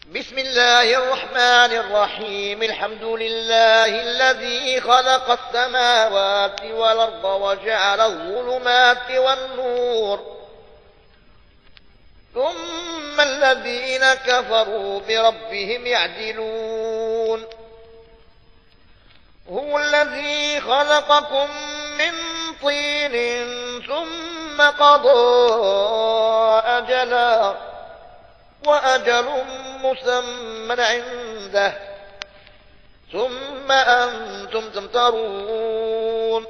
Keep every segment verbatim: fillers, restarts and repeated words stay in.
بسم الله الرحمن الرحيم. الحمد لله الذي خلق السماوات والأرض وجعل الظلمات والنور، ثم الذين كفروا بربهم يعدلون. هو الذي خلقكم من طين ثم قضى أجلا وأجل مسمى عنده ثم أنتم تمترون.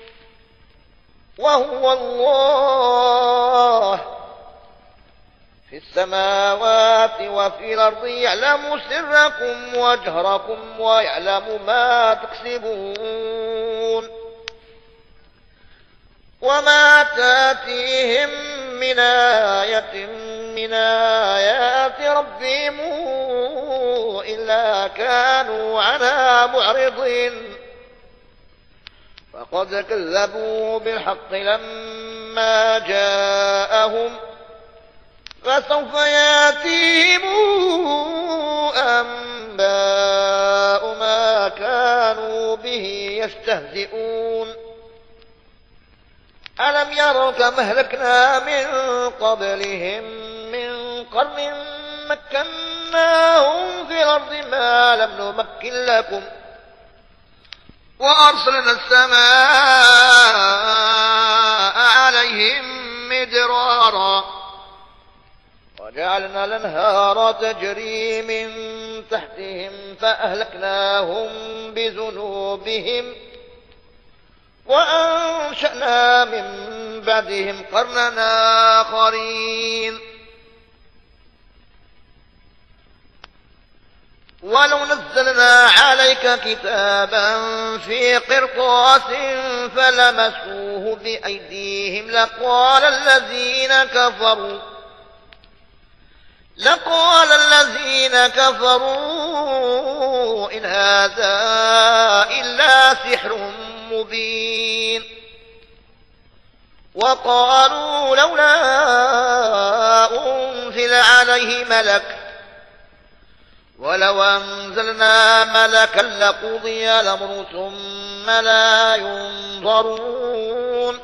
وهو الله في السماوات وفي الأرض يعلم سركم وجهركم ويعلم ما تكسبون. وما تاتيهم من آية من آيات ربهم إلا كانوا عنها معرضين. فقد كذبوا بالحق لما جاءهم، فسوف ياتيهم أنباء ما كانوا به يستهزئون. ألم يروا كم أهلكنا من قبلهم من قرن مكناهم في الأرض ما لم نمكن لكم، وأرسلنا السماء عليهم مدرارا وجعلنا الأنهار تجري من تحتهم فأهلكناهم بذنوبهم وأنشأنا من بعدهم قرننا آخرين. ولو نزلنا عليك كتابا في قرطاس فلمسوه بأيديهم لقال الذين كفروا لقال الذين كفروا إن هذا إلا سحر مبين. وقالوا لولا أنزل عليه ملك ولو أنزلنا ملكا لقضي الأمر ثم لا ينظرون.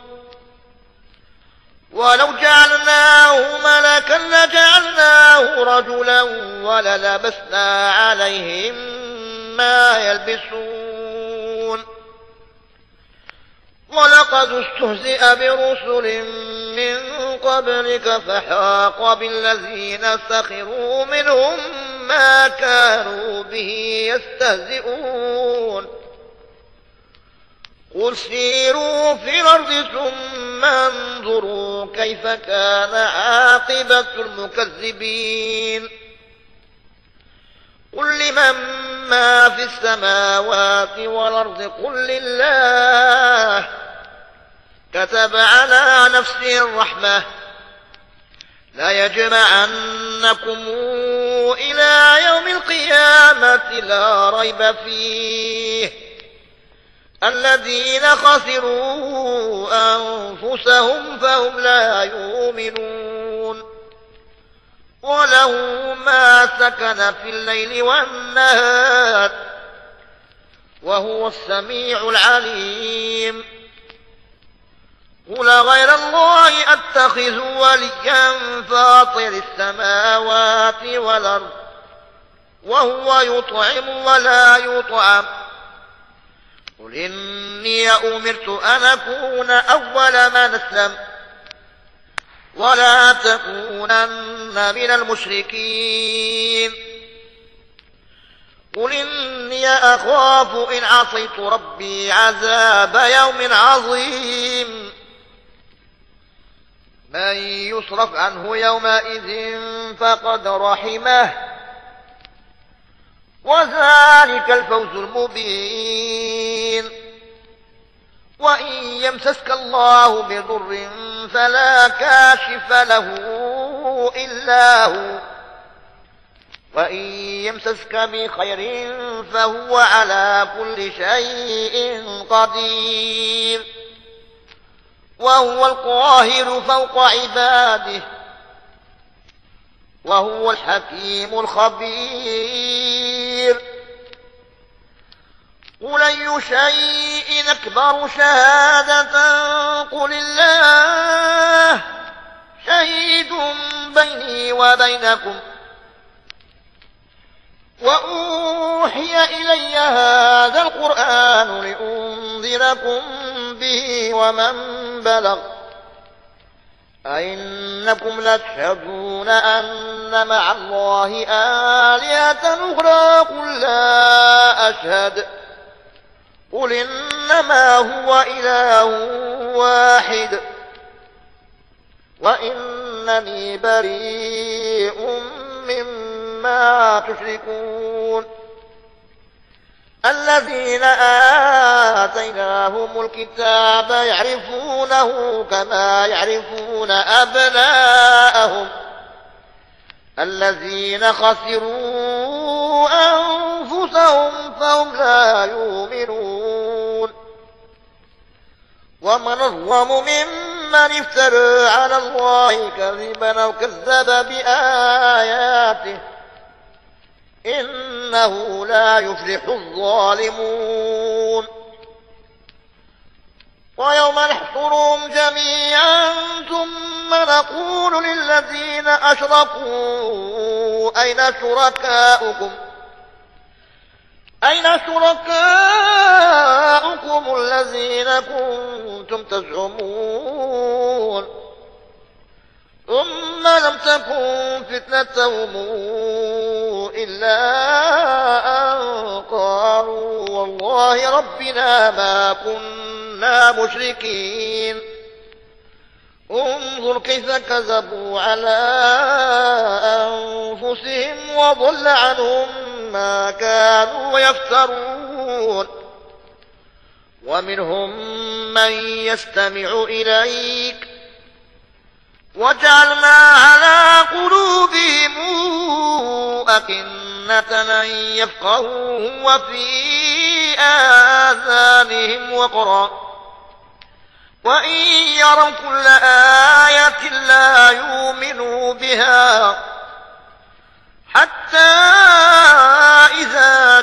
ولو جعلناه ملكا لجعلناه رجلا وللبسنا عليهم ما يلبسون. ولقد استهزئ برسل من قبلك فحاق بالذين سخروا منهم ما كانوا به يستهزئون. قل سيروا في الأرض ثم انظروا كيف كان عاقبة المكذبين. قل لمن ما في السماوات والأرض قل لله كتب على نفسه الرحمة لا يجمعنكم إلى يوم القيامة لا ريب فيه الذين خسروا أنفسهم فهم لا يؤمنون. وله ما سكن في الليل والنهار وهو السميع العليم. قل غير الله أتخذ وليا فاطر السماوات والأرض وهو يطعم ولا يطعم. قل إني أمرت أن أكون أول من أسلم ولا تكونن من المشركين. قل إني أخاف إن عصيت ربي عذاب يوم عظيم. من يصرف عنه يومئذ فقد رحمه وذلك الفوز المبين. وإن يمسسك الله بضر فلا كاشف له إلا هو وإن يمسسك بخير فهو على كل شيء قدير. وهو القاهر فوق عباده وهو الحكيم الخبير. قل أي شيء أكبر شهادة قل الله شهيد بيني وبينكم وأوحي إلي هذا القرآن لأنذركم به ومن بلغ أئنكم لتشهدون أن مع الله آلهة أخرى قل لا أشهد قل إنما هو إله واحد وإنني بريء مما تشركون. الذين آتيناهم الكتاب يعرفونه كما يعرفون أبناءهم الذين خسروا أنفسهم فهم لا يؤمنون. ومن أظلم ممن افترى على الله كذبا أو كذب بآياته إنه لا يفلح الظالمون. ويوم نحشرهم جميعا ثم نقول للذين أشركوا أين شركاؤكم أين شركاؤكم الذين كنتم تزعمون ثم لم تكن فتنتهم إلا أن قالوا والله ربنا ما كنا مشركين. انظر كيف كذبوا على أنفسهم وضل عنهم ما كانوا يفترون. ومنهم من يستمع إليك وجعلنا على قلوبهم أكنة أن يفقهوه وفي آذانهم وقرا وإن يروا كل آية لا يؤمنوا بها حتى إذا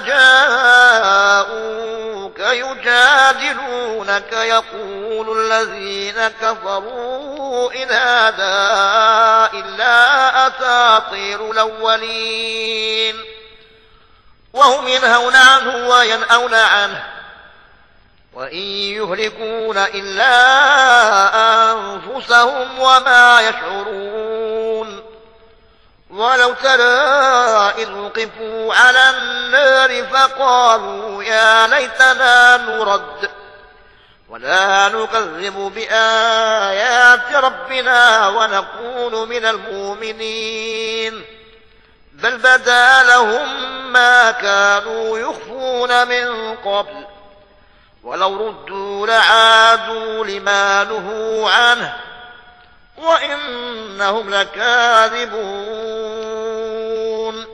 جاءوك يجادلونك يقول الذين كفروا إن هذا إلا أساطير الأولين وهم ينهون عنه وينأون عنه وإن يهلكون إلا أنفسهم وما يشعرون. ولو ترى إذ وقفوا على النار فقالوا يا ليتنا نرد ولا نكذب بآيات ربنا ونكون من المؤمنين بل بدا لهم ما كانوا يخفون من قبل ولو ردوا لعادوا لما نهوا عنه وإنهم لكاذبون.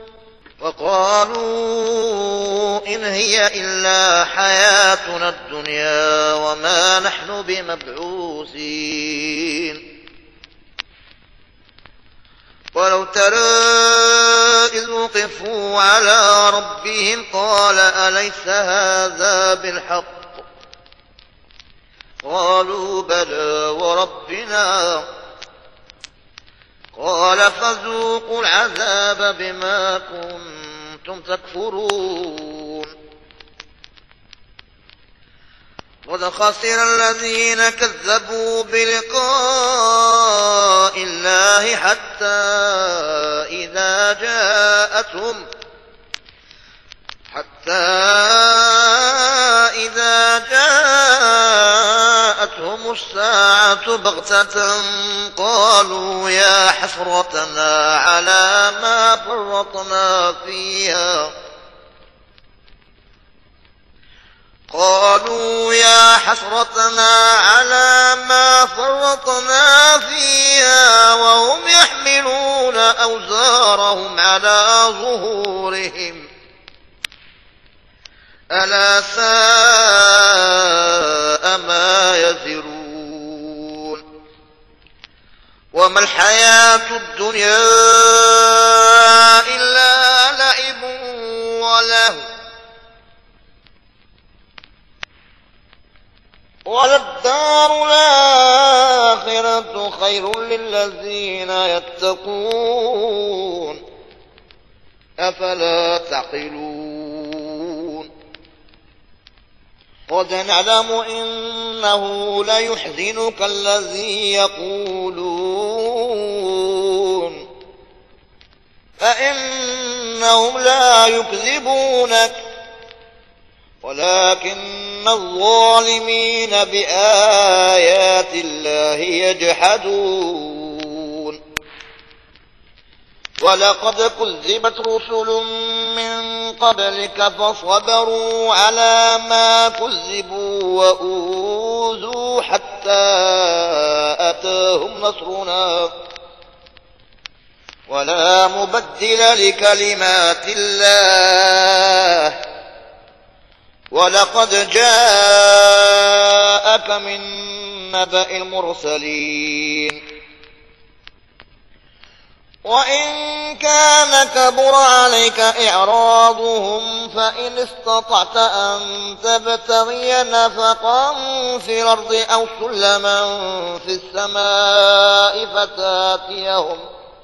وقالوا إن هي إلا حياتنا الدنيا وما نحن بمبعوثين. ولو ترى إذ وقفوا على ربهم قال أليس هذا بالحق قالوا بلى وربنا قال فذوقوا العذاب بما كنتم تكفرون. قد خسر الذين كذبوا بلقاء الله حتى إذا جاءتهم حتى إذا جاءتهم الساعة بغتة قالوا يا حسرتنا على ما فرطنا فيها قالوا يا حسرتنا على ما فرطنا فيها وهم يحملون أوزارهم على ظهورهم ألا ساء ما يزرون. وما الحياة الدنيا إلا لعب ولهو وللدار الآخرة خير للذين يتقون أفلا تعقلون قد نعلم إنه ليحزنك الذي يقولون فإنهم لا يكذبونك ولكن الظالمين بآيات الله يجحدون ولقد كذبت رسل من قبلك فصبروا على ما كذبوا وأوذوا حتى أتاهم نصرنا ولا مبدل لكلمات الله ولقد جاءك من نبأ المرسلين وإن كان كبر عليك إعراضهم فإن استطعت أن تبتغي نفقا في الأرض أو سلما في السماء فتاتيهم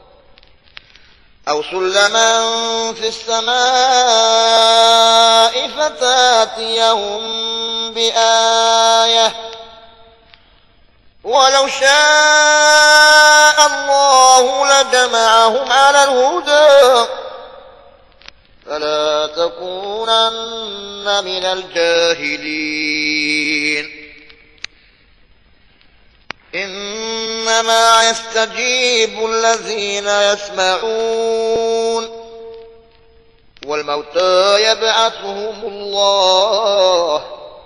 أو سلما في السماء فتاتيهم بآية ولو شاء الله لجمعهم على الهدى فلا تكونن من الجاهلين إنما يستجيب الذين يسمعون والموتى يبعثهم الله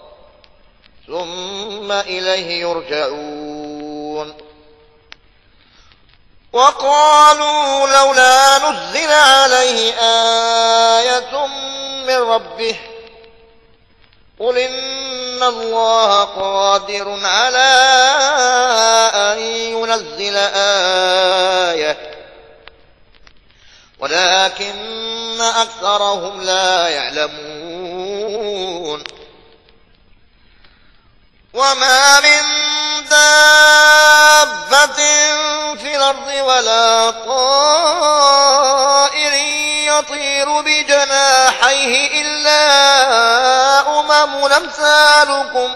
ثم إليه يرجعون وقالوا لولا نزل عليه آية من ربه قل إن الله قادر على أن ينزل آية ولكن أكثرهم لا يعلمون وما من دابة في الأرض ولا طائر يطير بجناحيه إلا أمم أمثالكم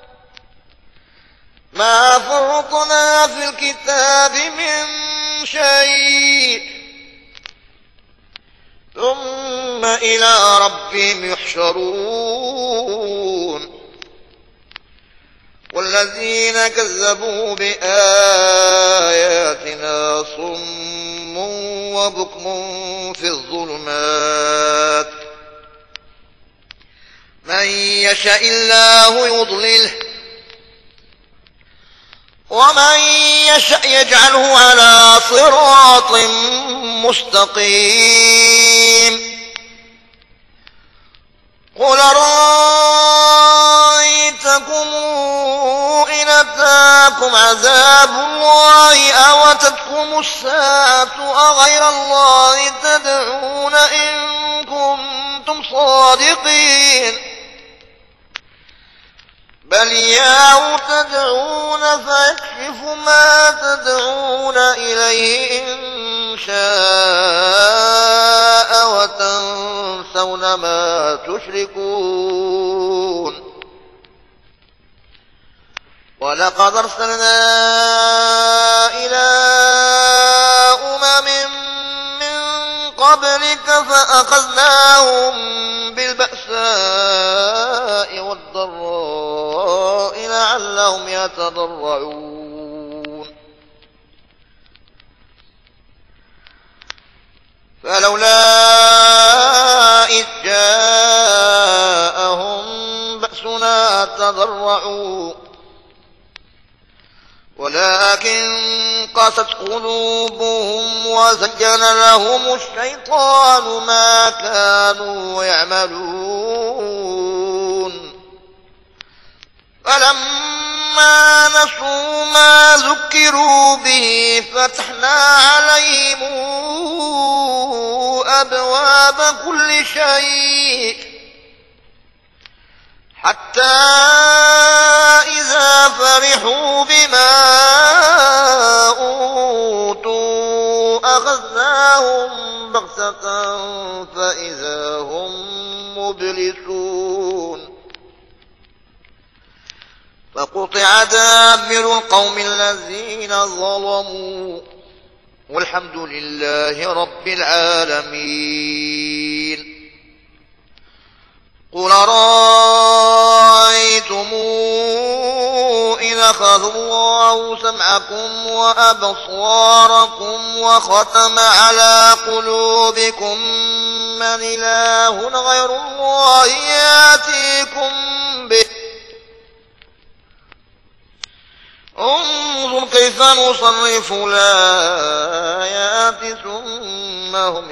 ما فرطنا في الكتاب من شيء ثم إلى ربهم يحشرون والذين كذبوا بآياتنا صم وبكم في الظلمات من يشاء الله يضلله ومن يشاء يجعله على صراط مستقيم قل رأيتكم إن أتاكم عذاب الله أو أتتكم الساعة أغير الله تدعون إن كنتم صادقين بل إياه تدعون فيكشف ما تدعون إليه إن شاء وتنسون ما تشركون ولقد أرسلنا إلى أمم من قبلك فأخذناهم بالبأساء والضراء لعلهم يتضرعون فلولا إذ جاءهم بأسنا تضرعوا ولكن قست قلوبهم وزين لهم الشيطان ما كانوا يعملون فلما فلما نسوا ما ذكروا به فتحنا عليهم أبواب كل شيء حتى إذا فرحوا بما أوتوا أخذناهم بغتة فإذا هم مبلسون فقطع دابر القوم الذين ظلموا والحمد لله رب العالمين. قل رأيتم إن أخذ الله سمعكم وأبصاركم وختم على قلوبكم من إله غير الله يأتيكم به انظر كيف نصرف الآيات ثم هم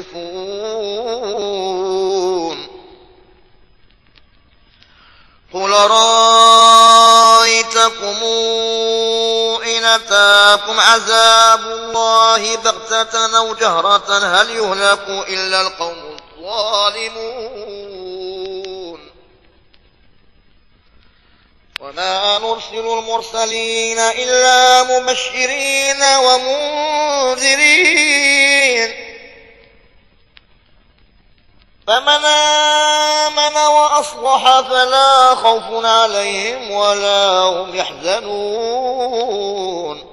يصدفون. قل رأيتكم إن أتاكم عذاب الله بغتة أو جهرة هل يهلك إلا القوم الظالمون. وما نرسل المرسلين إلا مبشرين ومنذرين فمن آمن وأصلح فلا خوف عليهم ولا هم يحزنون.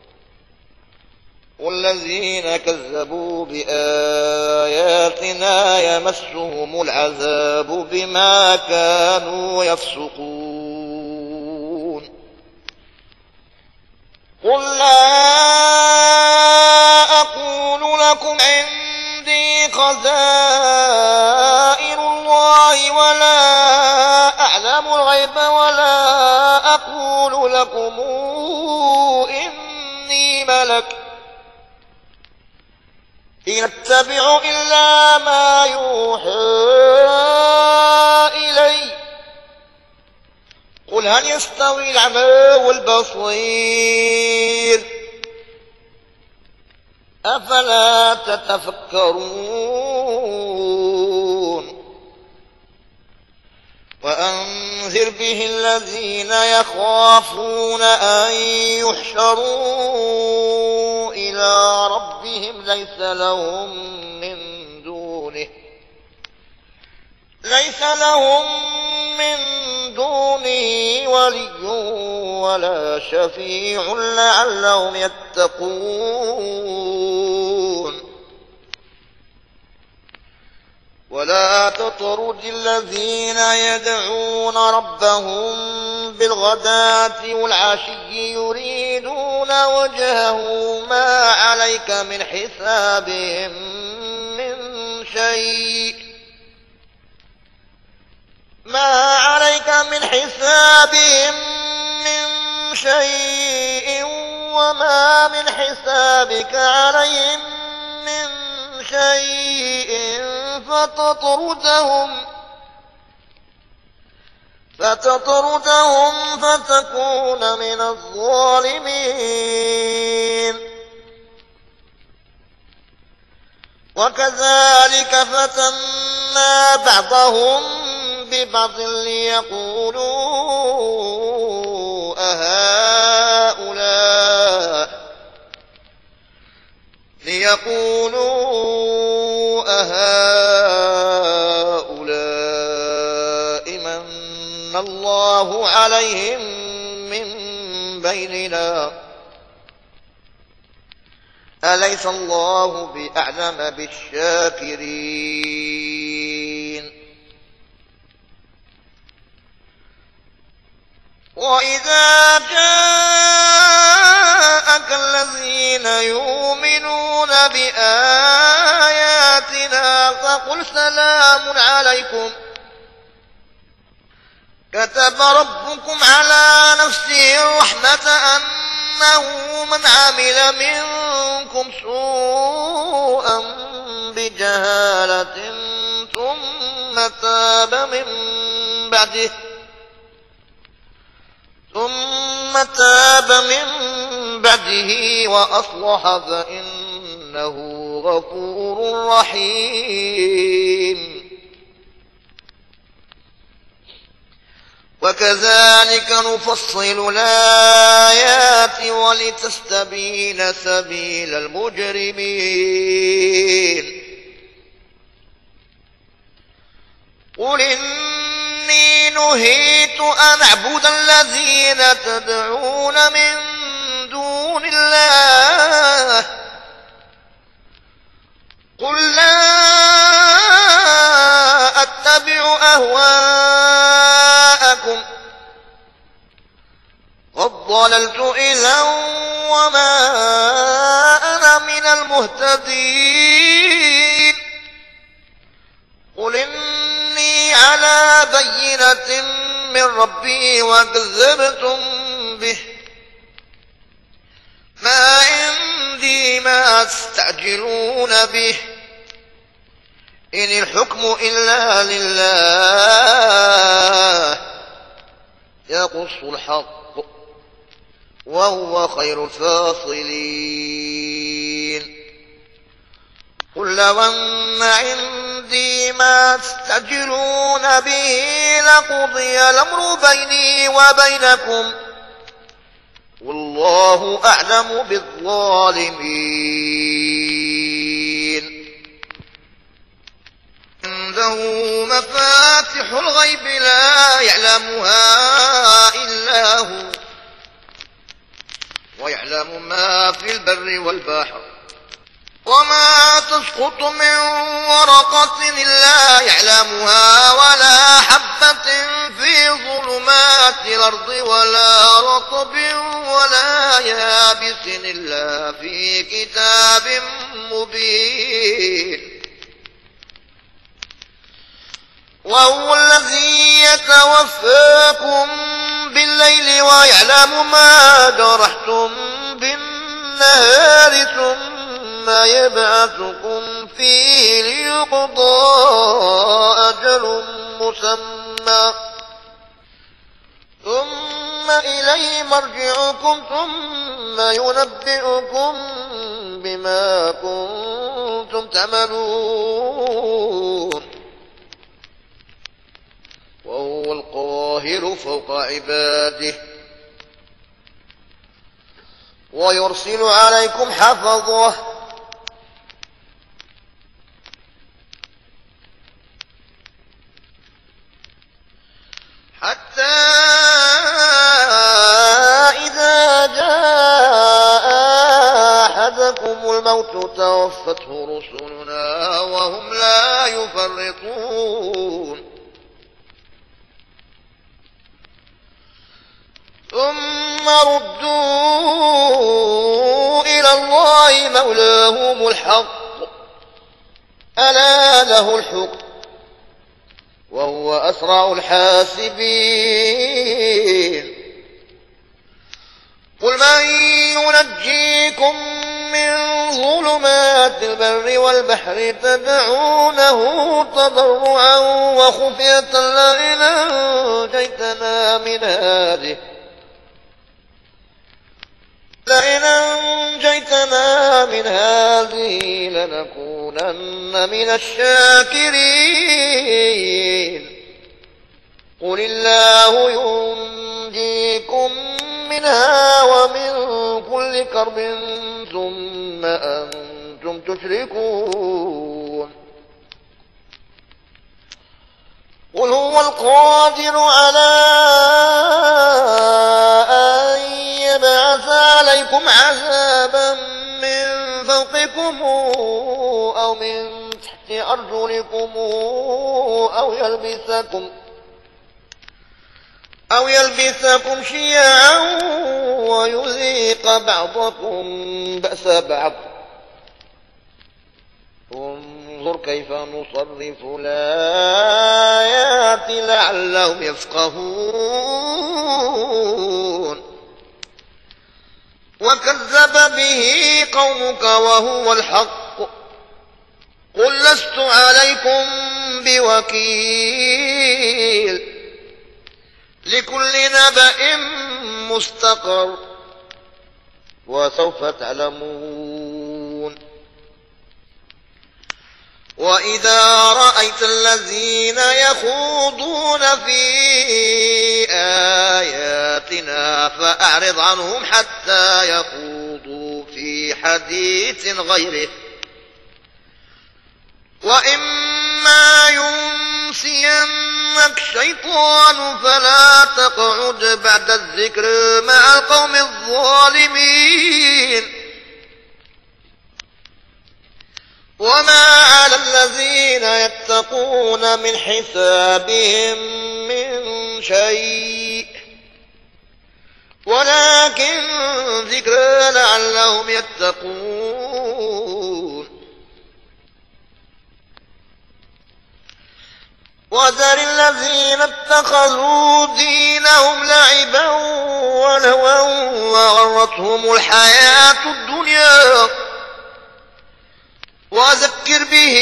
والذين كذبوا بآياتنا يمسهم العذاب بما كانوا يفسقون. قل لا أقول لكم عندي خزائن الله ولا أعلم الغيب ولا أقول لكم إني ملك إن أتبع إلا ما يوحى إلي. قل هل يستوي الأعمى والبصير أفلا تتفكرون. وأنذر به الذين يخافون أن يحشروا إلى ربهم ليس لهم من دونه ليس لهم من دونه ولي ولا شفيع لعلهم يتقون. ولا تطرد الذين يدعون ربهم بالغداة والعشي يريدون وجهه ما عليك من حسابهم من شيء ما عليك من حسابهم من شيء وما من حسابك عليهم من شيء فتطردهم فتطردهم فتكون من الظالمين. وكذلك فتنا بعضهم ببعض ليقولوا أهؤلاء ليقولوا أهؤلاء من الله عليهم من بيننا أليس الله بأعلم بالشاكرين. وإذا جاءك الذين يؤمنون بآياتنا فقل سلام عليكم كتب ربكم على نفسه الرحمة أنه من عمل منكم سوءا بجهالة ثم تاب من بعده ثم تاب من بعده وأصلح فإنه غفور رحيم. وكذلك نفصل الآيات ولتستبين سبيل المجرمين. قل إني نهيت أن أعبد الذين تدعون من دون الله قل لا أتبع أهواءكم قد ضللت إذا وما أنا من المهتدين. قل إني على بينة من ربي وكذبتم به ما عندي ما تستعجلون به إن الحكم إلا لله يقص الحق وهو خير الفاصلين. قل لو أن عندي ما تستعجلون به لقضي الأمر بيني وبينكم والله أعلم بالظالمين. عنده مفاتح الغيب لا يعلمها إلا هو ويعلم ما في البر والبحر وما تسقط من ورقة إلا يعلمها ولا حبة في ظلمات الأرض ولا رطب ولا يابس إلا في كتاب مبين. وهو الذي يتوفاكم بالليل ويعلم ما جرحتم بالنهار ثم ثم يبعثكم فيه ليقضى أجل مسمى ثم إليه مرجعكم ثم ينبئكم بما كنتم تعملون. وهو القاهر فوق عباده ويرسل عليكم حفظه حتى إذا جاء أحدكم الموت توفته رسلنا وهم لا يفرطون. ثم ردوا إلى الله مولاهم الحق ألا له الحكم وهو أسرع الحاسبين. قل من ينجيكم من ظلمات البر والبحر تدعونه تضرعا وخفية لئن أنجيتنا من هذه لئن أنجيتنا من هذه لنكونن من الشاكرين. قل الله ينجيكم منها ومن كل كرب ثم أنتم تشركون. قل هو القادر على أن يبعث عليكم عذابا من فوقكم أو من تحت أرجلكم أو يلبسكم أو يلبسكم شيعا ويذيق بعضكم بأس بعض. انظر كيف نصرف الآيات لعلهم يفقهون. وكذب به قومك وهو الحق قل لست عليكم بوكيل لكل نبأ مستقر وسوف تعلمون. وإذا رأيت الذين يخوضون في آياتنا فأعرض عنهم حتى يخوضوا في حديث غيره، وإما ينسينك شيطان فلا تقعد بعد الذكر مع القوم الظالمين. وما على الذين يتقون من حسابهم من شيء ولكن ذكر لعلهم يتقون. وذر الذين اتخذوا دينهم لعبا ولهوا وغرتهم الحياة الدنيا، وذكر به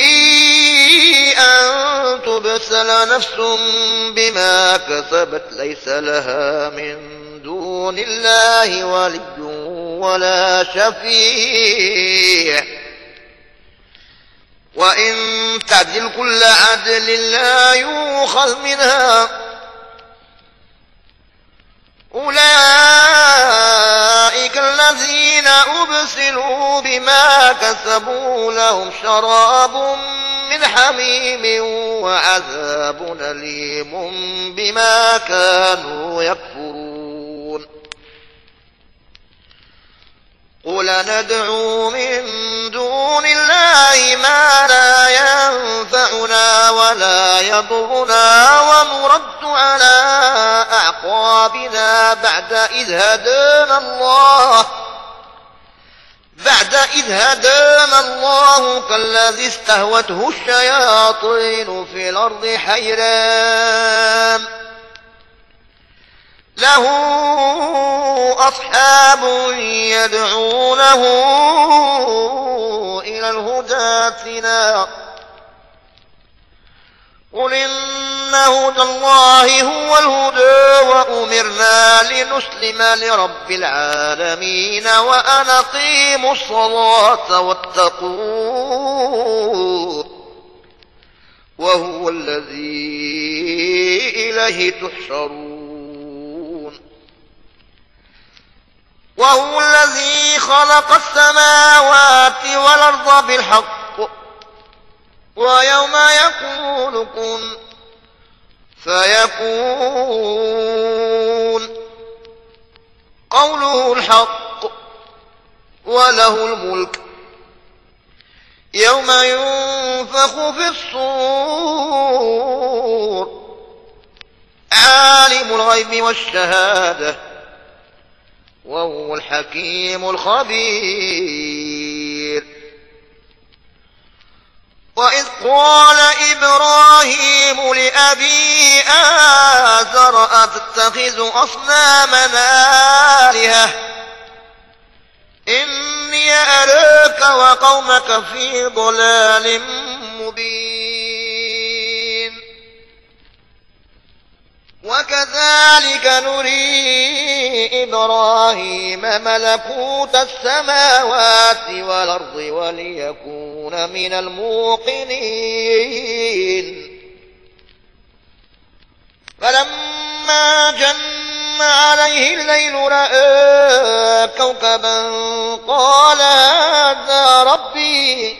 أن تبسل نفس بما كسبت ليس لها من دون الله ولي ولا شفيع، وإن تعدل كل عدل لا يؤخذ منها. أولئك الذين أبسلوا بما كسبوا لهم شراب من حميم وعذاب أليم بما كانوا يكفرون. قل ندعو من دون الله ما لا ينفعنا ولا يضرنا ونرد على أعقابنا بعد إذ هدانا الله بعد إذ هدانا الله كالذي استهوته الشياطين في الأرض حيران له أصحاب يدعونه إلى الهدى ائتنا. قل إن هدى الله هو الهدى وأمرنا لنسلم لرب العالمين وأن أقيموا الصلاة واتقوه وهو الذي إليه تحشرون. وهو الذي خلق السماوات والأرض بالحق ويوم يقول كن فيكون قوله الحق وله الملك يوم ينفخ في الصور عالم الغيب والشهادة وهو الحكيم الخبير. وإذ قال إبراهيم لأبيه آزر أتتخذ أصنامنا آلهة إني أراك وقومك في ضلال مبين. وكذلك نري إبراهيم ملكوت السماوات والأرض وليكون من الموقنين. فلما جن عليه الليل رأى كوكبا قال هذا ربي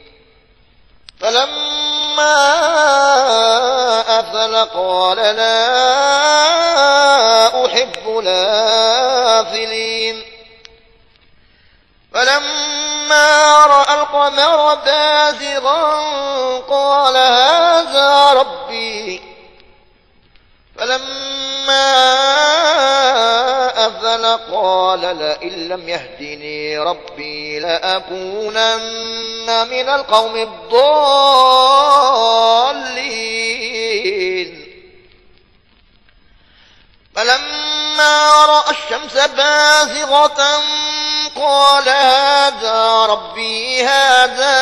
فلما أفل قال لا أحب الآفلين. فلما رأى القمر بازغا قال هذا ربي فلما أفل قال لئن لم يهدني ربي لأكونن من القوم الضالين. فلما رأى الشمس بازغة قال هذا ربي هذا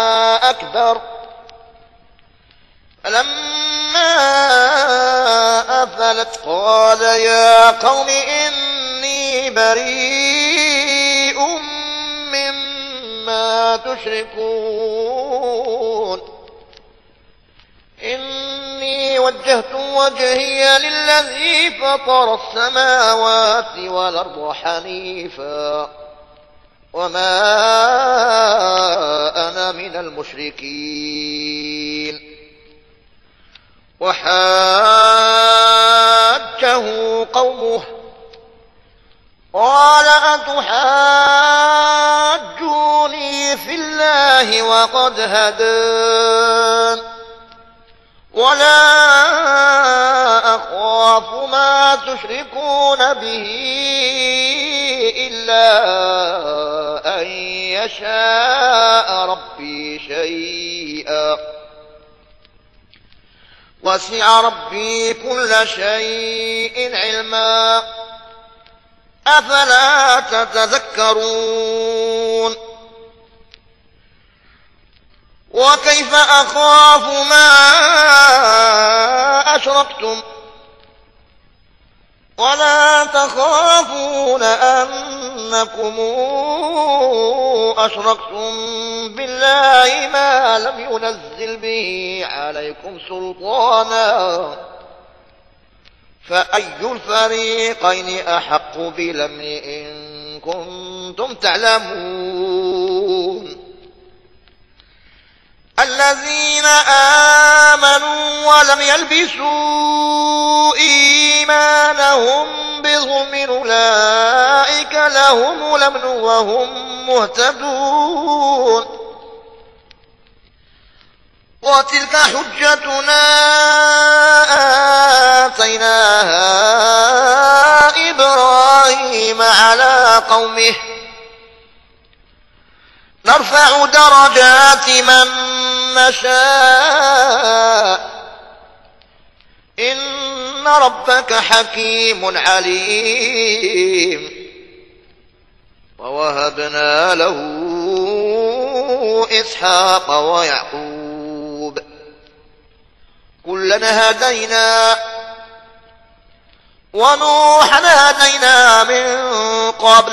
أكبر. فلما فلت قال يا قوم إني بريء مما تشركون إني وجهت وجهي للذي فطر السماوات والأرض حنيفا وما أنا من المشركين وحاجه قومه قال أتحاجوني في الله وقد هدان ولا أخاف ما تشركون به إلا أن يشاء ربي شيئا وسع ربي كل شيء علما أفلا تتذكرون وكيف أخاف ما أشركتم ولا تخافون أنكم أشركتم بالله ما لم ينزل به عليكم سلطانا فأي الفريقين أحق بالأمن إن كنتم تعلمون الذين آمنوا ولم يلبسوا إيمانهم بظلم أولئك لهم الأمن وهم مهتدون وتلك حجتنا آتيناها إبراهيم على قومه نرفع درجات من نشاء إن ربك حكيم عليم ووهبنا له إسحاق ويعقوب كلنا هدينا ونوحا هدينا من قبل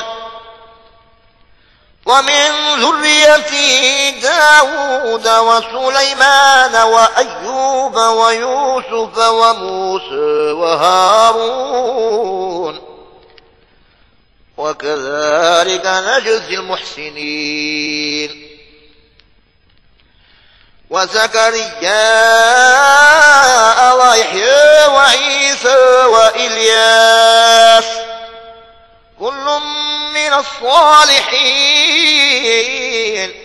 ومن ذريته داود وسليمان وأيوب ويوسف وموسى وهارون وكذلك نجزي المحسنين وزكريا ويحيى وعيسى وإلياس كل من الصالحين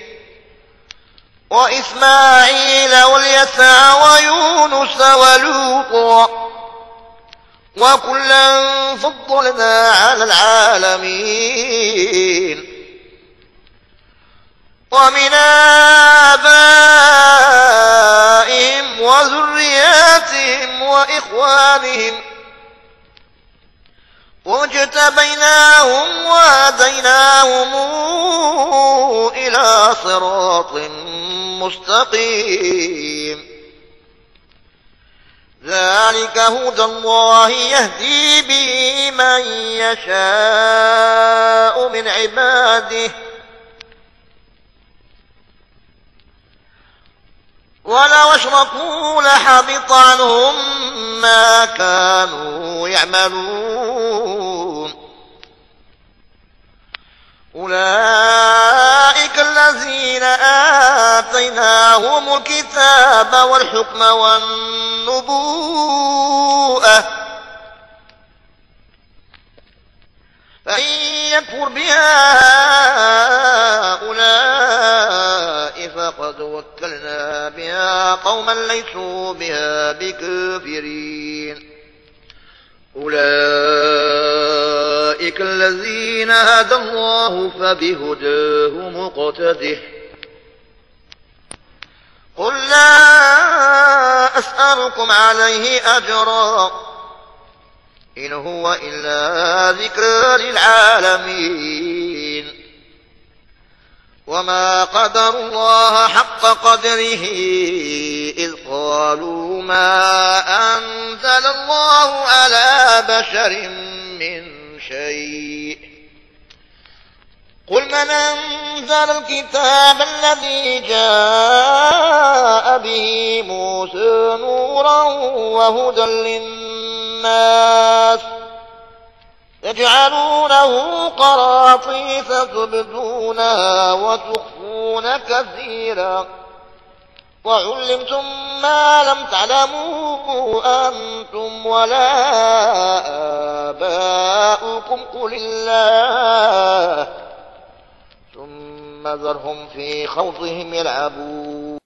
وإسماعيل واليسع ويونس ولوطا وكلا فضلنا على العالمين ومن آبائهم وذرياتهم وإخوانهم واجتبيناهم وهديناهم إلى صراط مستقيم ذلك هدى الله يهدي به من يشاء من عباده ولو أشركوا لحبط عنهم ما كانوا يعملون أولئك الذين آتيناهم الكتاب والحكم والنبوءة فإن يكفر بها هؤلاء فقد وكلنا بها قوما ليسوا بها بكافرين أولئك الذين هدى الله فبهداه مقتده قل لا أسألكم عليه أجرا إن هو إلا ذكرى للعالمين وما قدر الله حق قدره إذ قالوا ما أنزل الله على بشر من شيء قل من أنزل الكتاب الذي جاء به موسى نورا وهدى للناس تجعلونه قراطيس تبدونها وتخفون كثيرا وعلمتم ما لم تعلموا أنتم ولا آباؤكم قل الله ثم ذرهم في خوضهم يلعبون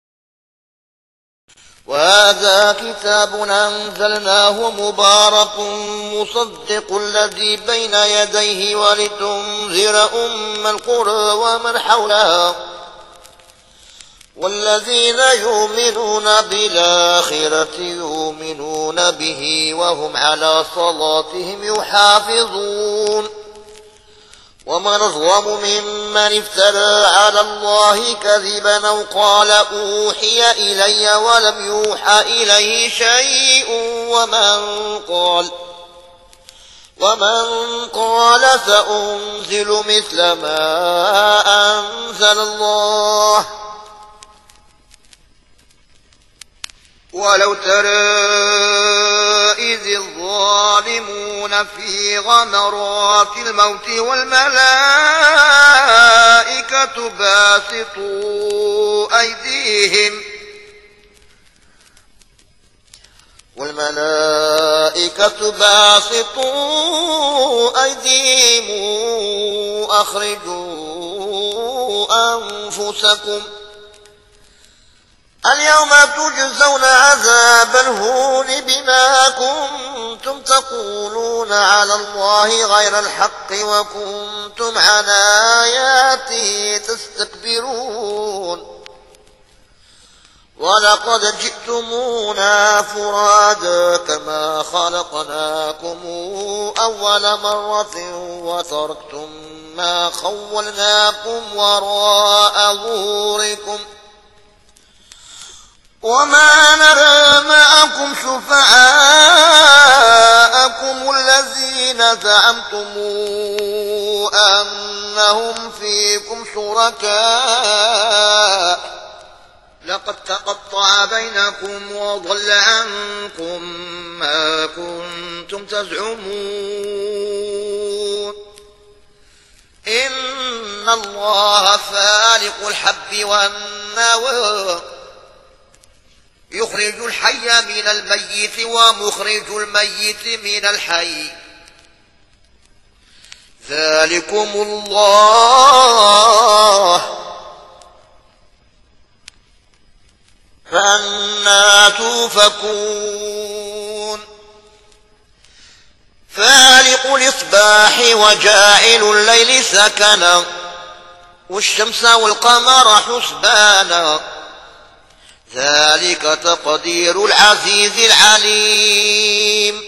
وهذا كتاب أنزلناه مبارك مصدق الذي بين يديه ولتنذر أم القرى ومن حولها والذين يؤمنون بالآخرة يؤمنون به وهم على صلاتهم يحافظون ومن أظلم ممن افترى على الله كذبا أو قال أوحي إلي ولم يوحى إليه شيء ومن قال ومن قال سأنزل مثل ما أنزل الله ولو ترى إذ الظالمون في غمرات الموت والملائكة باسطوا أيديهم والملائكة باسطوا أيديهم أخرجوا أنفسكم اليوم تجزون عذاب الهون بما كنتم تقولون على الله غير الحق وكنتم عن آياته تستكبرون ولقد جئتمونا فرادا كما خلقناكم أول مرة وتركتم ما خولناكم وراء ظهوركم وما نرى معكم شفعاءكم الذين زعمتم أنهم فيكم شركاء لقد تقطع بينكم وضل عنكم ما كنتم تزعمون إن الله فالق الحب والنوى يخرج الحي من الميت ومخرج الميت من الحي ذلكم الله فأنى توفكون فالق الإصباح وجاعل الليل سكنا والشمس والقمر حسبانا ذلك تقدير العزيز العليم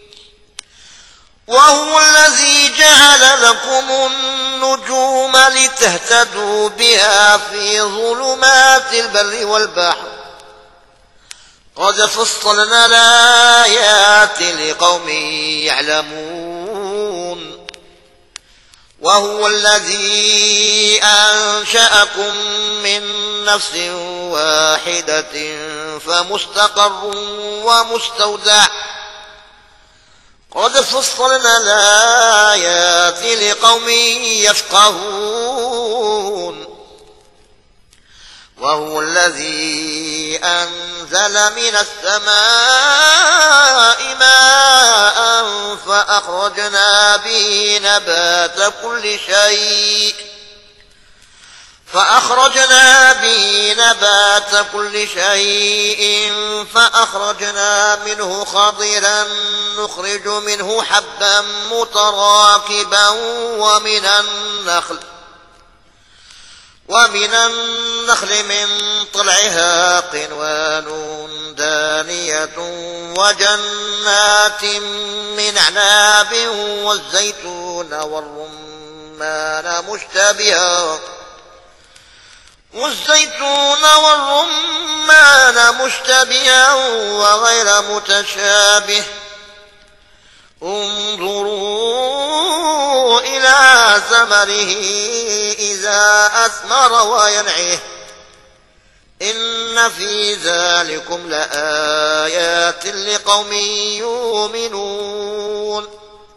وهو الذي جعل لكم النجوم لتهتدوا بها في ظلمات البر والبحر قد فصلنا الآيات لقوم يعلمون وهو الذي أنشأكم من نفس واحدة فمستقر ومستودع قد فصلنا الآيات لقوم يفقهون وهو الذي أنزل من السماء ماء فأخرجنا به نبات كل شيء فأخرجنا به نبات كل شيء فأخرجنا منه خضرا نخرج منه حبا متراكبا ومن النخل ومن النخل من طلعها قنوان دانية وجنات من أعناب والزيتون والرمان مشتبها والزيتون والرمان مشتبها وغير متشابه انظروا إلى ثمره إذا أثمر وينعه إن في ذلكم لآيات لقوم يؤمنون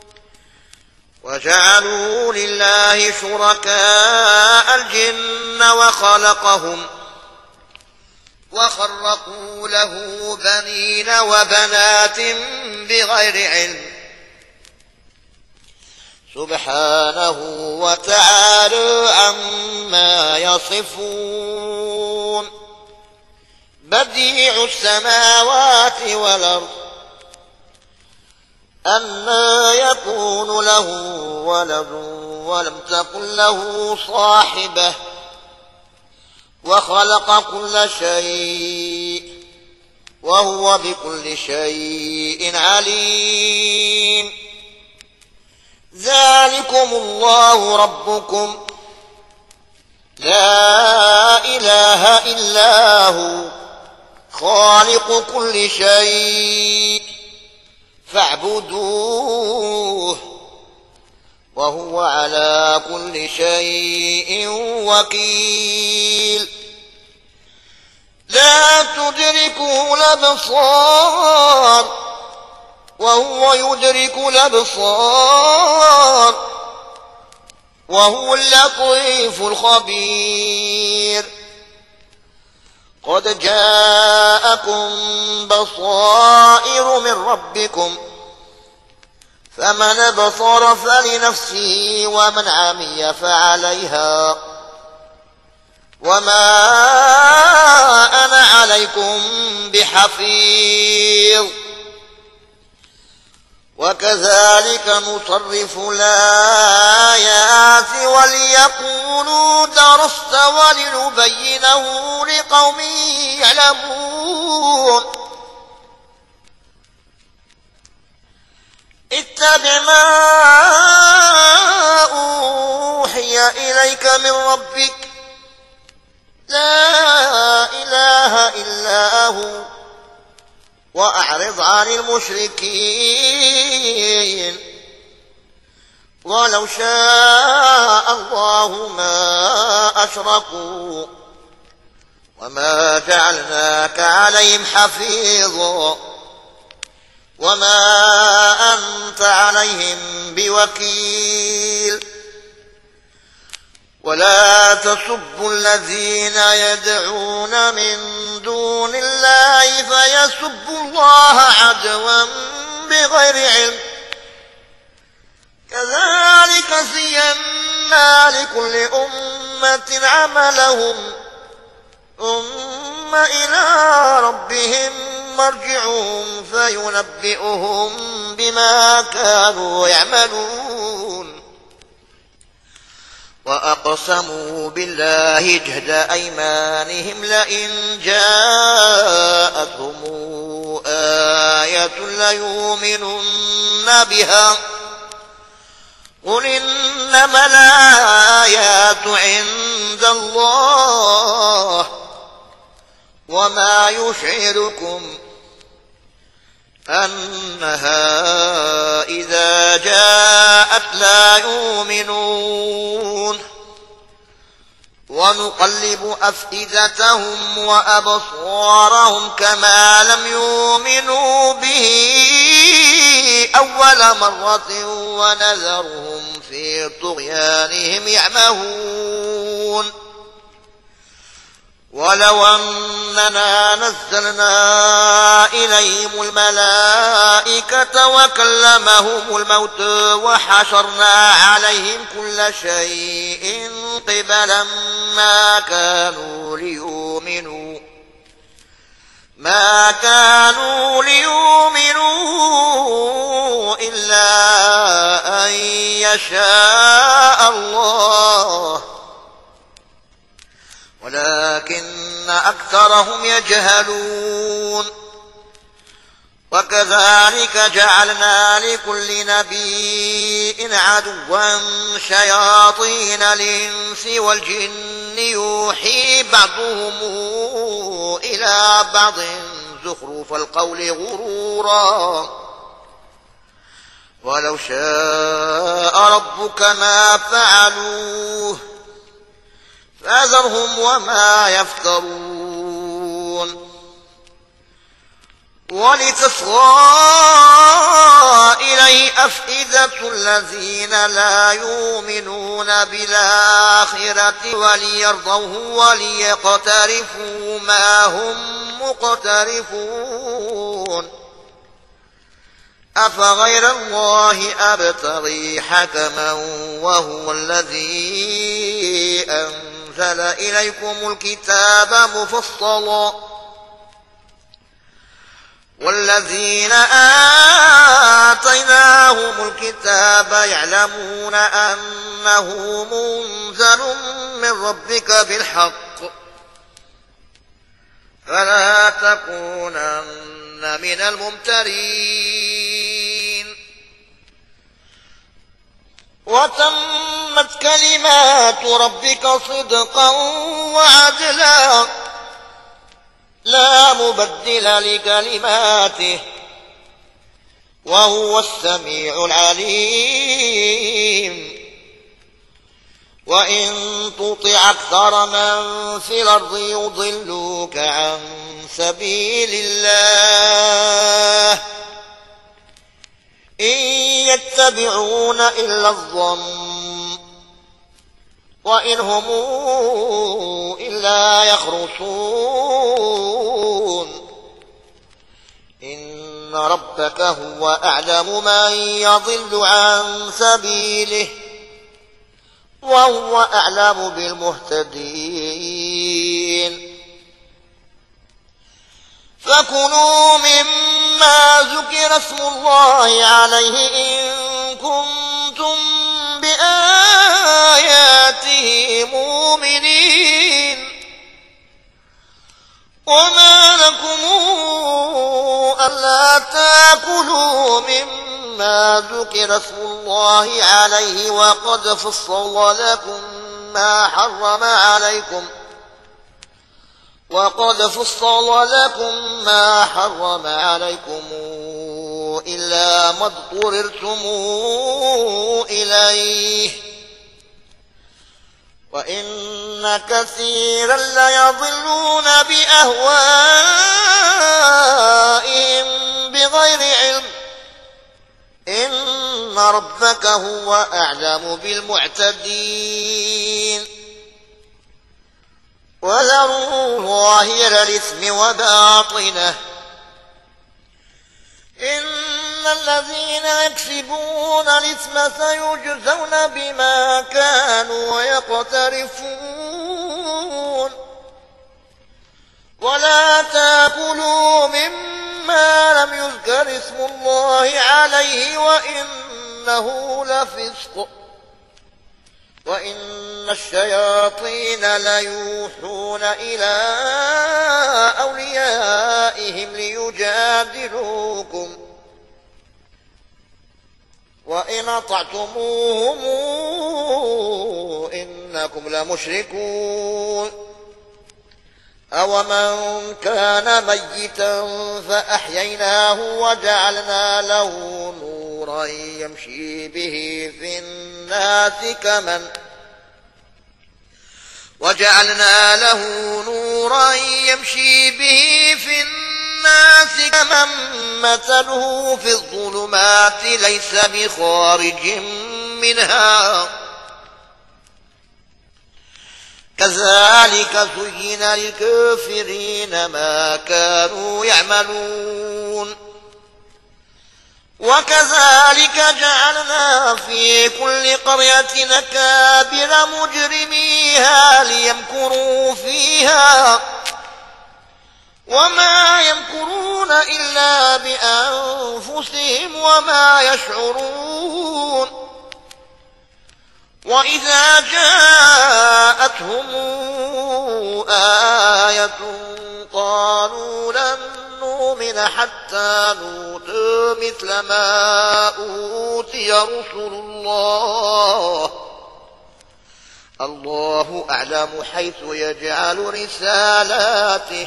وجعلوا لله شركاء الجن وخلقهم وخرقوا له بنين وبنات بغير علم سبحانه وتعالى عما يصفون بديع السماوات والأرض أنى يكون له ولد ولم تكن له صاحبة وخلق كل شيء وهو بكل شيء عليم ذلكم الله ربكم لا إله إلا هو خالق كل شيء فاعبدوه وهو على كل شيء وكيل لا تدركه الأبصار وهو يدرك الأبصار وهو اللطيف الخبير قد جاءكم بصائر من ربكم فمن أبصر فلنفسه ومن عمي فعليها وما أنا عليكم بحفيظ وكذلك نصرف الآيات وليقولوا درست ولنبينه لقوم يعلمون اتبع ما أوحي إليك من ربك لا إله إلا هو وأعرض عن المشركين ولو شاء الله ما أشركوا وما جعلناك عليهم حفيظا وما أنت عليهم بوكيل ولا تسبوا الذين يدعون من دون الله فيسبوا الله عدوا بغير علم كذلك زينا لكل أمة عملهم ثم إلى ربهم مرجعهم فينبئهم بما كانوا يعملون وأقسموا بالله جهد أيمانهم لئن جاءتهم آية ليؤمنن بها قل إنما الآيات عند الله وما يشعركم أنها إذا جاءت لا يؤمنون ونقلب أفئدتهم وأبصارهم كما لم يؤمنوا به أول مرة ونذرهم في طغيانهم يعمهون ولو أننا نزلنا إليهم الملائكة وكلمهم الموت وحشرنا عليهم كل شيء قبلا ما كانوا ليؤمنوا ما كانوا ليؤمنوا إلا أن يشاء الله ولكن أكثرهم يجهلون وكذلك جعلنا لكل نبي عدوا شياطين الإنس والجن يوحي بعضهم إلى بعض زخرف القول غرورا ولو شاء ربك ما فعلوه فذرهم وما يفترون ولتصغى إليه أفئدة الذين لا يؤمنون بالآخرة وليرضوه وليقترفوا ما هم مقترفون أفغير الله أبتغي حكما وهو الذي أنزل إليكم الكتاب مفصلا والذين آتيناهم الكتاب يعلمون أنه منزل من ربك بالحق فلا تكونن من الممترين وتمت كلمات ربك صدقا وعدلا لا مبدل لكلماته وهو السميع العليم وإن تطع أكثر من في الأرض يضلوك عن سبيل الله إن يتبعون إلا الظن وإن هم إلا يخرصون إن ربك هو أعلم من يضل عن سبيله وهو أعلم بالمهتدين فكلوا مما ذكر اسم الله عليه إن كنتم بآياته مؤمنين وما لكم ألا تأكلوا مما ذكر اسم الله عليه وقد فصل لكم ما حرم عليكم وقد فصل لكم ما حرم عليكم إلا ما اضطررتم إليه وإن كثيرا ليضلون بأهوائهم بغير علم إن ربك هو أعلم بالمعتدين وذروا ظاهر الإثم وباطنه إن الذين يكسبون الإثم سيجزون بما كانوا يقترفون ولا تأكلوا مما لم يذكر اسم الله عليه وإنه لفسق وإن الشياطين ليوحون إلى أوليائهم ليجادلوكم وإن أطعتموهم إنكم لمشركون أومن كان ميتا فأحييناه وجعلنا له نورا يمشي به في الناس كمن وجعلنا له نورا يمشي به في الناس كمن مثله في الظلمات ليس بخارج منها كذلك زين للكافرين ما كانوا يعملون وكذلك جعلنا في كل قرية أكابر مجرميها ليمكروا فيها وما يمكرون إلا بأنفسهم وما يشعرون وإذا جاءتهم آية قالوا لن نؤمن حتى نؤتى مثل ما أوتي رسل الله الله أعلم حيث يجعل رسالاته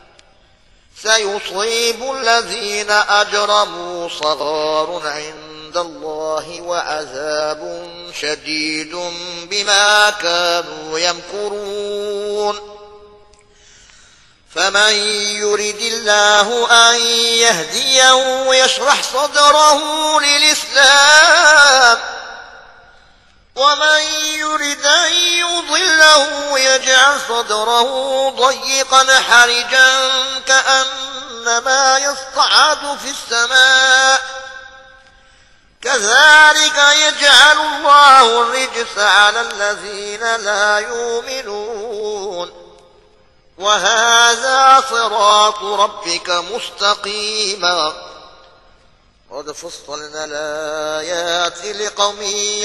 سيصيب الذين أجرموا صغار عند الله وعذاب شديد بما كانوا يمكرون فمن يرد الله أن يهديه يشرح صدره للإسلام ومن يرد أن يضله يجعل صدره ضيقا حرجا كأنما يصعد في السماء كذلك يجعل الله الرجس على الذين لا يؤمنون وهذا صراط ربك مستقيما قد فصلنا الآيات لقوم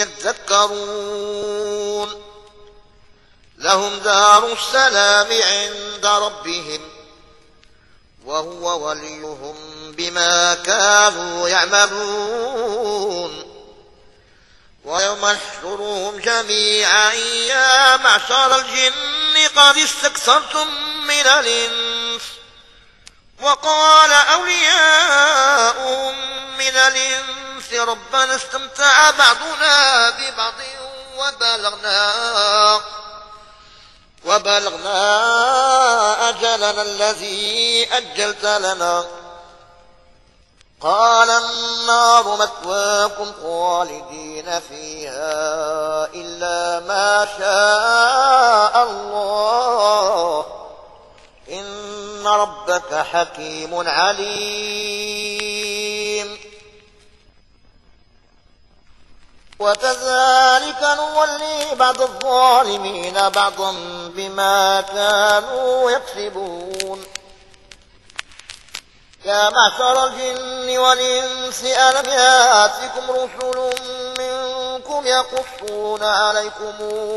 يذكرون لهم دار السلام عند ربهم وهو وليهم بما كانوا يعملون ويوم نحشرهم جميعا يا معشر الجن قد استكثرتم من الإنس وقال أولياؤهم من الإنس ربنا استمتع بعضنا ببعض وبلغنا وبلغنا أجلنا الذي أجلت لنا قال النار مثواكم خالدين فيها إلا ما شاء الله إن ربك حكيم عليم وكذلك نولي بعض الظالمين بعضا بما كانوا يكسبون يا معشر الجن والإنس ألم يأتكم رسل منكم يقصون عليكم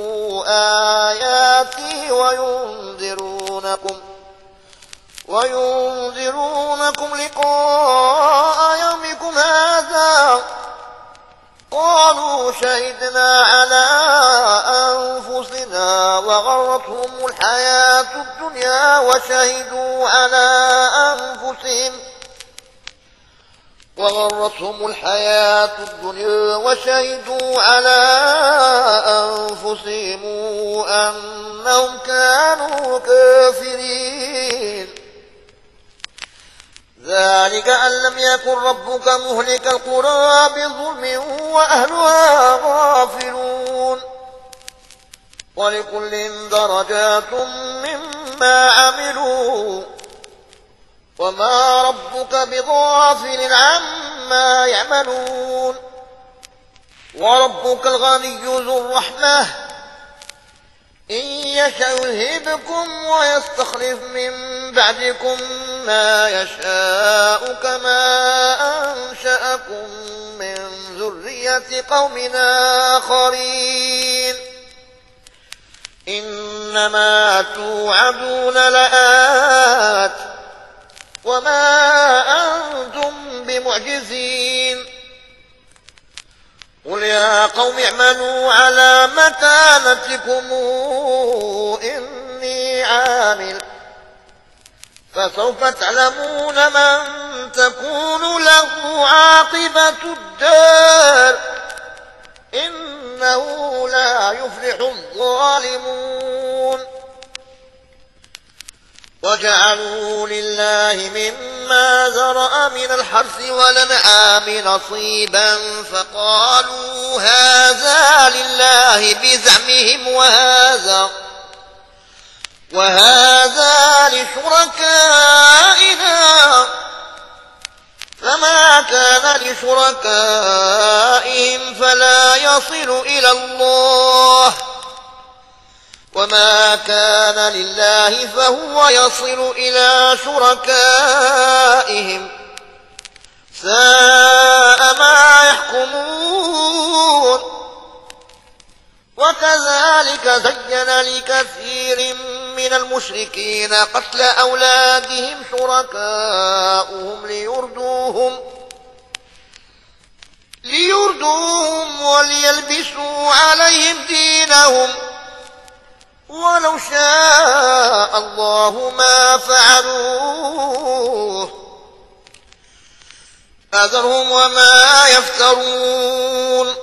آياتي وينذرونكم وينذرونكم لقاء يومكم هذا قالوا شهدنا على أنفسنا وغرتهم الحياة الدنيا وشهدوا على أنفسهم وغرتهم الحياة الدنيا وشهدوا على أنفسهم أنهم كانوا كافرين ذلك أن لم يكن ربك مهلك القرى بظلم وأهلها غافلون ولكل درجات مما عملوا وما ربك بغافل عما يعملون وربك الغني ذو الرحمة إن يشأ يذهبكم ويستخلف من بعدكم ما يشاء كما أنشأكم من ذرية قوم آخرين إنما توعدون لآت وما أنتم بمعجزين قل يا قوم اعملوا على مكانتكم إني عامل فسوف تعلمون من تكون له عاقبة الدار إنه لا يفلح الظالمون وجعلوا لله مما ذرأ من الحرث والأنعام نصيبا فقالوا هذا لله بزعمهم وهذا وهذا لشركائنا فما كان لشركائهم فلا يصل إلى الله وما كان لله فهو يصل إلى شركائهم ساء ما يحكمون وكذلك زين لكثير من المشركين قتل أولادهم شركاؤهم ليردوهم ليردوهم وليلبسوا عليهم دينهم ولو شاء الله ما فعلوه فذرهم وما يفترون.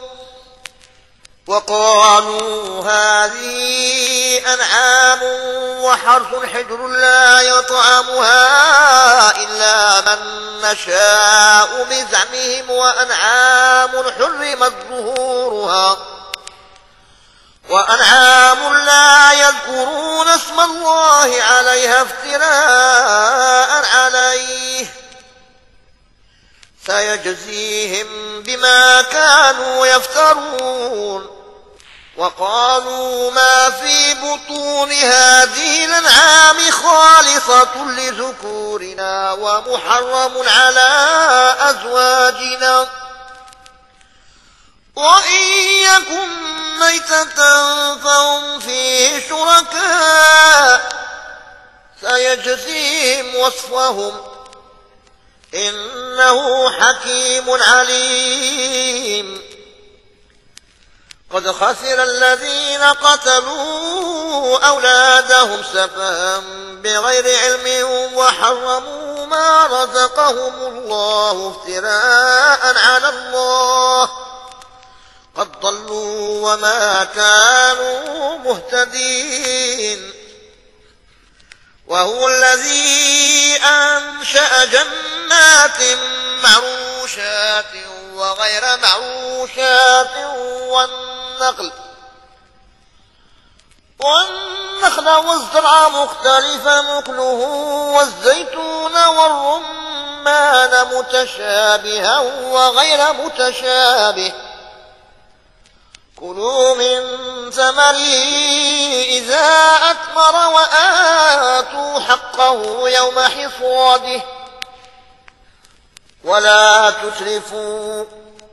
وقالوا هذه أنعام وحرث حجر لا يطعمها إلا من نشاء بزعمهم وأنعام حرمت ظهورها وأنعام لا يذكرون اسم الله عليها افتراء عليه سيجزيهم بما كانوا يفترون. وقالوا ما في بطون هذه الأنعام خالصة لذكورنا ومحرم على أزواجنا وإن يكن ميتة فهم فيه شركاء سيجزيهم وصفهم إنه حكيم عليم. قد خسر الذين قتلوا أولادهم سفها بغير علم وحرموا ما رزقهم الله افتراء على الله قد ضلوا وما كانوا مهتدين. وهو الذي أنشأ جنات معروشات وغير معروشات والنخل والنخل والزرع مختلفا مكله والزيتون والرمان متشابها وغير متشابه كلوا من ثمره إذا أثمر وآتوا حقه يوم حصاده ولا تسرفوا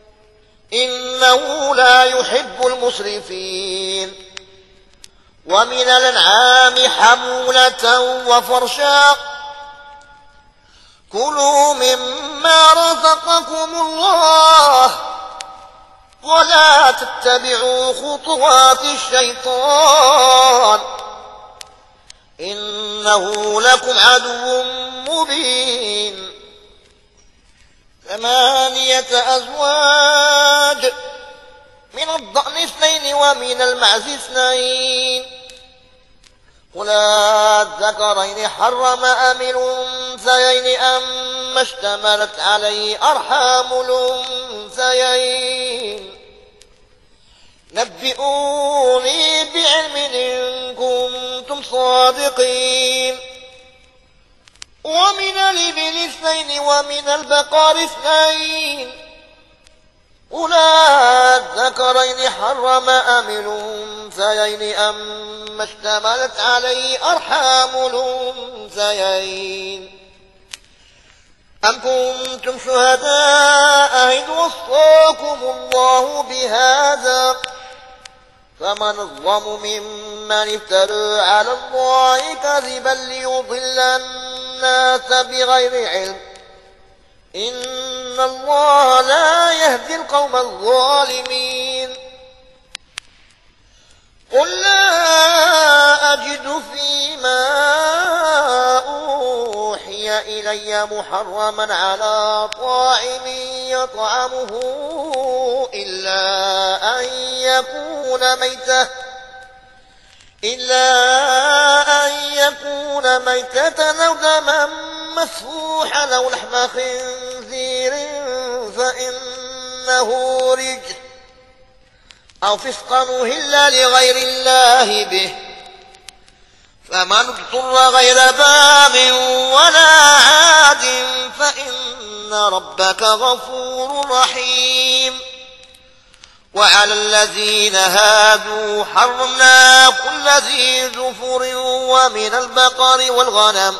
إنه لا يحب المسرفين. ومن الأنعام حمولة وفرشا كلوا مما رزقكم الله ولا تتبعوا خطوات الشيطان إنه لكم عدو مبين. ثمانية أزواج من الضأن اثنين ومن المعز اثنين قل الذكرين حرم أم الأنثيين أما اشتملت عليه أرحام الأنثيين نبئوني بعلم إن كنتم صادقين. ومن الإبل اثنين ومن البقر اثنين قل الذكرين حرم أم الأنثيين أما اشتملت عليه أرحام الأنثيين أم كنتم شهداء إذ وصاكم الله بهذا فمن الظلم ممن افترى على الله كذبا ليضل الناس بغير علم إن الله لا يهدي القوم الظالمين. قل لا أجد فيما أوحي إلي محرما على طاعم يطعمه إلا أن يكون ميتة إلا أن يكون ميتة أو دما مسفوحا أو لحم خنزير فإنه رجس أو فسقا أهل لغير الله به فمن اضطر غير باغ ولا عاد فإن ربك غفور رحيم. وعلى الذين هادوا حرمنا كل ذي ظفر ومن البقر والغنم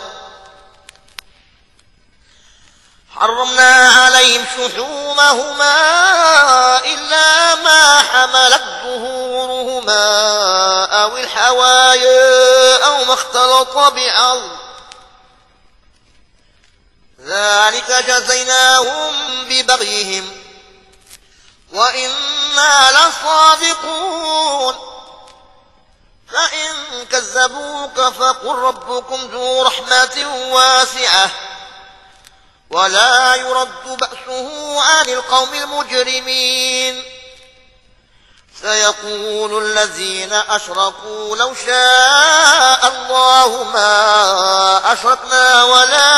حرمنا عليهم شحومهما إلا ما حملت ظهورهما أو أو الحوايا أو ما اختلط بعظم ذلك جزيناهم ببغيهم وإنا لصادقون فإن كذبوك فقل ربكم ذو رحمة واسعة ولا يرد بأسه عن القوم المجرمين سيقول الذين أشركوا لو شاء الله ما أشركنا ولا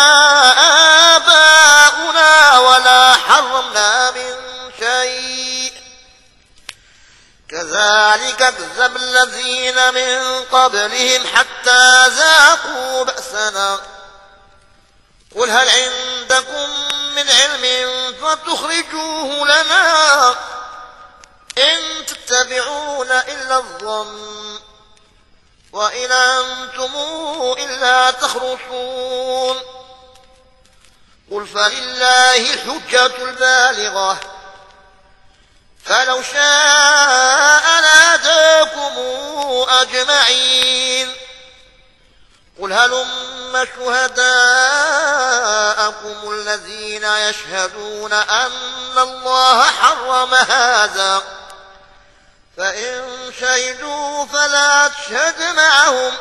آباؤنا ولا حرمنا من شيء كذلك كذب الذين من قبلهم حتى ذاقوا بأسنا قل هل عندكم من علم فتخرجوه لنا إن تتبعون إلا الظن وإن أنتم إلا تخرصون قل فلله الحجة البالغة فلو شاء لهداكم أجمعين قل هلم شهداءكم الذين يشهدون أن الله حرم هذا فإن شهدوا فلا تشهد معهم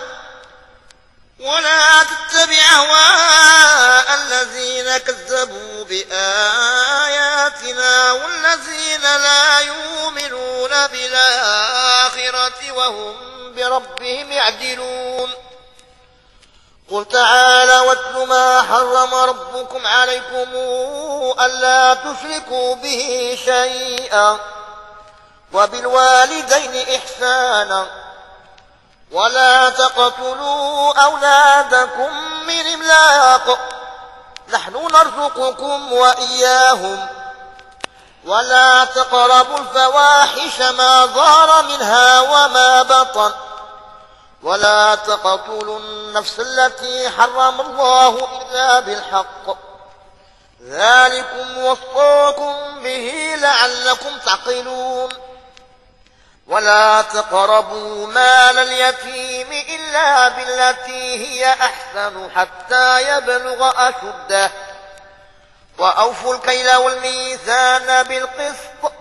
ولا تتبع أهواء الذين كذبوا بآياتنا والذين لا يؤمنون بالآخرة وهم بربهم يعدلون قل تعالى واتل ما حرم ربكم عليكم ألا تشركوا به شيئا وبالوالدين إحسانا ولا تقتلوا أولادكم من إملاق نحن نرزقكم وإياهم ولا تقربوا الفواحش ما ظهر منها وما بطن ولا تقتلوا النفس التي حرم الله إلا بالحق ذلكم وصاكم به لعلكم تعقلون ولا تقربوا مال اليتيم إلا بالتي هي أحسن حتى يبلغ أشده وأوفوا الكيل والميزان بالقسط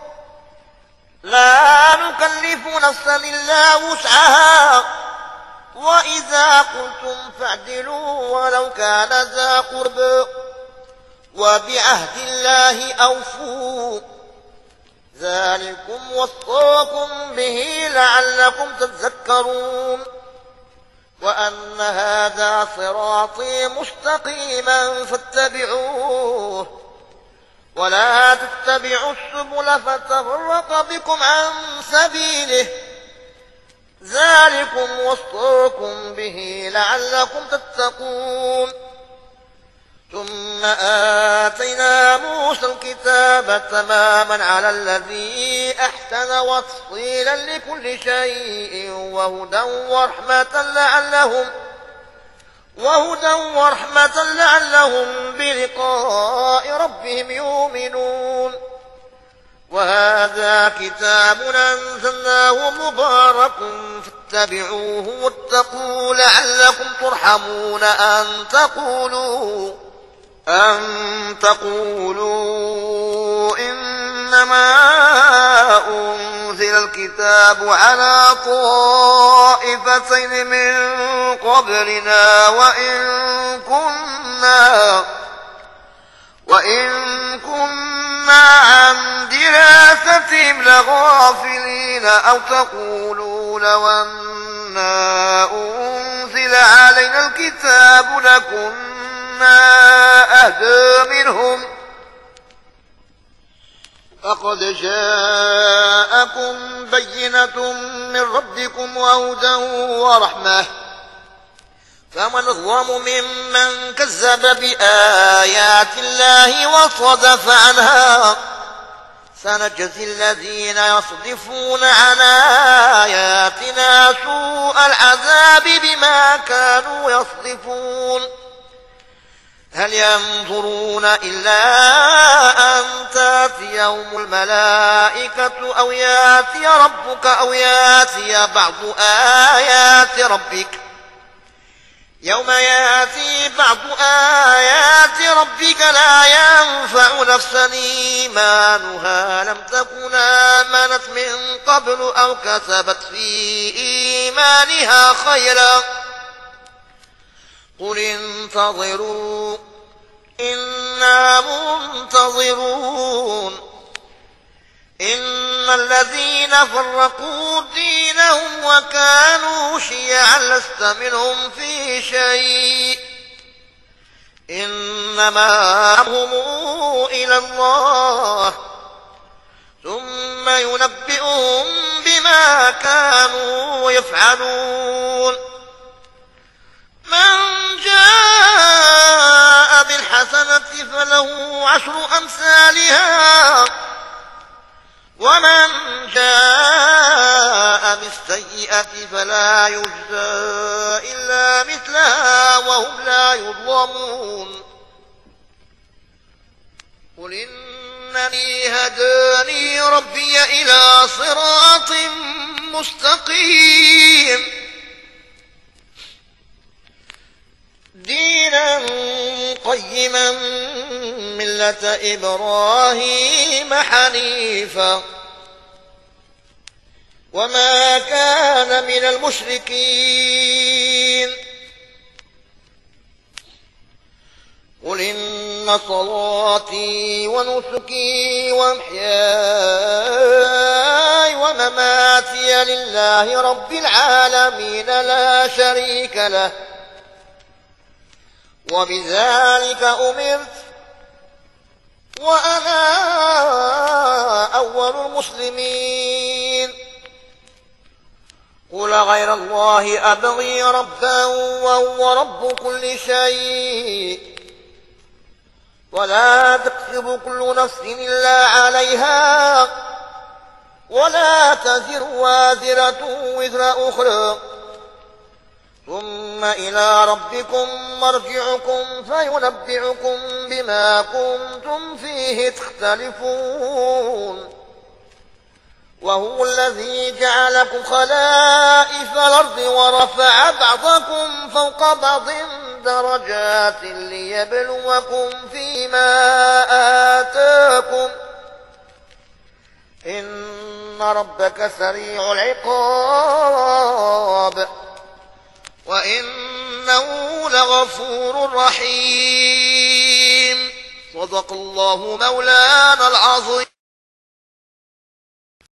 لا نكلف نفسا إلا وسعها وإذا قلتم فاعدلوا ولو كان ذا قربى وبعهد الله أوفوا ذلكم وصاكم به لعلكم تذكرون وأن هذا صراطي مستقيما فاتبعوه ولا تتبعوا السبل فتفرق بكم عن سبيله ذلكم وصاكم به لعلكم تتقون ثم آتينا موسى الكتاب تماما على الذي أحسن وتفصيلا لكل شيء وهدى ورحمة لعلهم وهدى ورحمة لعلهم بلقاء ربهم يؤمنون وهذا كتاب أنزلناه مبارك فاتبعوه واتقوا لعلكم ترحمون أن تقولوا أن تقولوا إنما أنزل الكتاب على طائفتين من قبلنا وإن كنا وإن كنا عن دراستهم لغافلين أو تقولوا لو أنا أنزل علينا الكتاب لكنا أهدى منهم فقد جاءكم بينة من ربكم وهدى ورحمة فمن أظلم ممن كذب بآيات الله وصدف عنها سنجزي الذين يصدفون عن آياتنا سوء العذاب بما كانوا يصدفون هل ينظرون إلا أن تأتيهم الملائكة أو يأتي ربك أو يأتي بعض آيات ربك يوم يأتي بعض آيات ربك لا ينفع نفسا إيمانها لم تكن آمنت من قبل أو كسبت في إيمانها خيرا قل انتظروا إنا منتظرون إن الذين فرقوا دينهم وكانوا شيعا لست منهم في شيء إنما هم إلى الله ثم ينبئهم بما كانوا يفعلون من جاء بالحسنة فله عشر أمثالها ومن جاء بالسيئة فلا يجزى إلا مثلها وهم لا يظلمون قل إنني هداني ربي إلى صراط مستقيم دينا قيما ملة إبراهيم حنيفا وما كان من المشركين قل إن صلاتي ونسكي ومحياي ومماتي لله رب العالمين لا شريك له وبذلك أمرت وأنا أول المسلمين قل غير الله أبغي ربا وهو رب كل شيء ولا تكسب كل نفس إلا عليها ولا تزر وازرة وزر أخرى ثم إلى ربكم مرجعكم فينبئكم بما كنتم فيه تختلفون وهو الذي جعلكم خلائف الأرض ورفع بعضكم فوق بعض درجات ليبلوكم فيما آتاكم إن ربك سريع العقاب وإنه لغفور رحيم صدق الله مولانا العظيم.